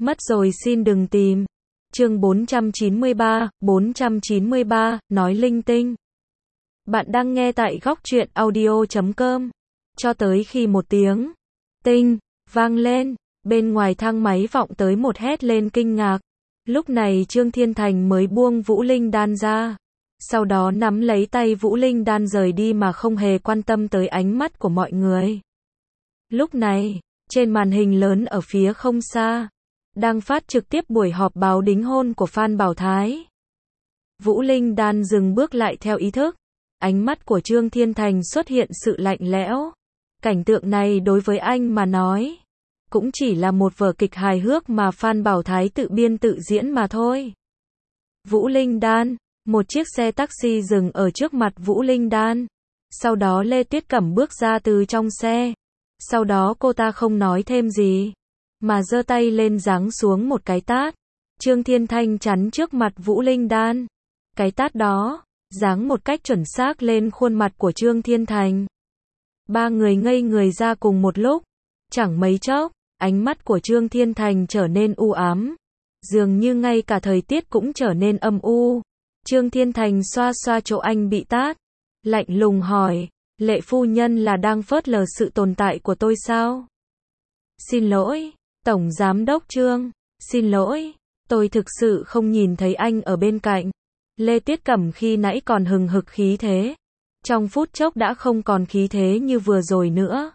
Mất rồi xin đừng tìm. Chương 493, nói linh tinh. Bạn đang nghe tại góc truyện audio.com. Cho tới khi một tiếng tinh vang lên, bên ngoài thang máy vọng tới một hét lên kinh ngạc. Lúc này Trương Thiên Thành mới buông Vũ Linh Đan ra, sau đó nắm lấy tay Vũ Linh Đan rời đi mà không hề quan tâm tới ánh mắt của mọi người. Lúc này, trên màn hình lớn ở phía không xa, đang phát trực tiếp buổi họp báo đính hôn của Phan Bảo Thái. Vũ Linh Đan dừng bước lại theo ý thức, ánh mắt của Trương Thiên Thành xuất hiện sự lạnh lẽo. Cảnh tượng này đối với anh mà nói, cũng chỉ là một vở kịch hài hước mà Phan Bảo Thái tự biên tự diễn mà thôi. Vũ Linh Đan, một chiếc xe taxi dừng ở trước mặt Vũ Linh Đan. Sau đó Lê Tuyết Cẩm bước ra từ trong xe. Sau đó cô ta không nói thêm gì, mà giơ tay lên giáng xuống một cái tát. Trương Thiên Thành chắn trước mặt Vũ Linh Đan. Cái tát đó, giáng một cách chuẩn xác lên khuôn mặt của Trương Thiên Thành. Ba người ngây người ra cùng một lúc. Chẳng mấy chốc, ánh mắt của Trương Thiên Thành trở nên u ám. Dường như ngay cả thời tiết cũng trở nên âm u. Trương Thiên Thành xoa xoa chỗ anh bị tát, lạnh lùng hỏi, Lệ phu nhân là đang phớt lờ sự tồn tại của tôi sao? Xin lỗi, Tổng Giám đốc Trương, xin lỗi, tôi thực sự không nhìn thấy anh ở bên cạnh. Lê Tuyết Cẩm khi nãy còn hừng hực khí thế, trong phút chốc đã không còn khí thế như vừa rồi nữa.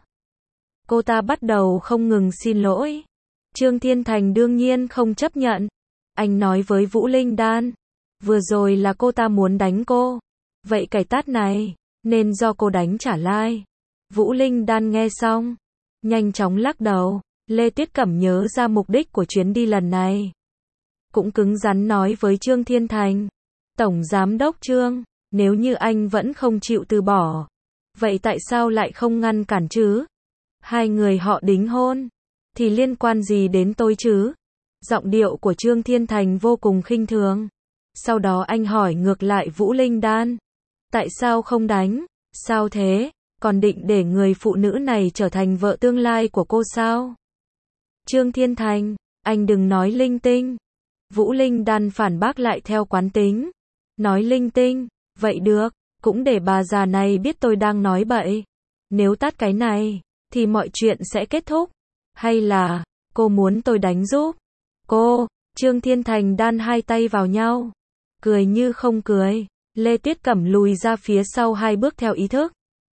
Cô ta bắt đầu không ngừng xin lỗi. Trương Thiên Thành đương nhiên không chấp nhận. Anh nói với Vũ Linh Đan, vừa rồi là cô ta muốn đánh cô. Vậy cái tát này, nên do cô đánh trả lại. Vũ Linh Đan nghe xong, nhanh chóng lắc đầu. Lê Tuyết Cẩm nhớ ra mục đích của chuyến đi lần này, cũng cứng rắn nói với Trương Thiên Thành, Tổng Giám đốc Trương, nếu như anh vẫn không chịu từ bỏ, vậy tại sao lại không ngăn cản chứ? Hai người họ đính hôn, thì liên quan gì đến tôi chứ? Giọng điệu của Trương Thiên Thành vô cùng khinh thường. Sau đó anh hỏi ngược lại Vũ Linh Đan, tại sao không đánh? Sao thế? Còn định để người phụ nữ này trở thành vợ tương lai của cô sao? Trương Thiên Thành, anh đừng nói linh tinh. Vũ Linh Đan phản bác lại theo quán tính. Nói linh tinh, vậy được, cũng để bà già này biết tôi đang nói bậy. Nếu tát cái này, thì mọi chuyện sẽ kết thúc. Hay là, cô muốn tôi đánh giúp? Cô, Trương Thiên Thành đan hai tay vào nhau. Cười như không cười. Lê Tuyết Cẩm lùi ra phía sau hai bước theo ý thức.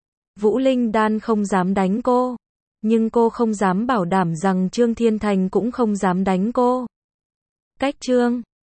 Vũ Linh Đan không dám đánh cô, nhưng cô không dám bảo đảm rằng Trương Thiên Thành cũng không dám đánh cô. Cách Trương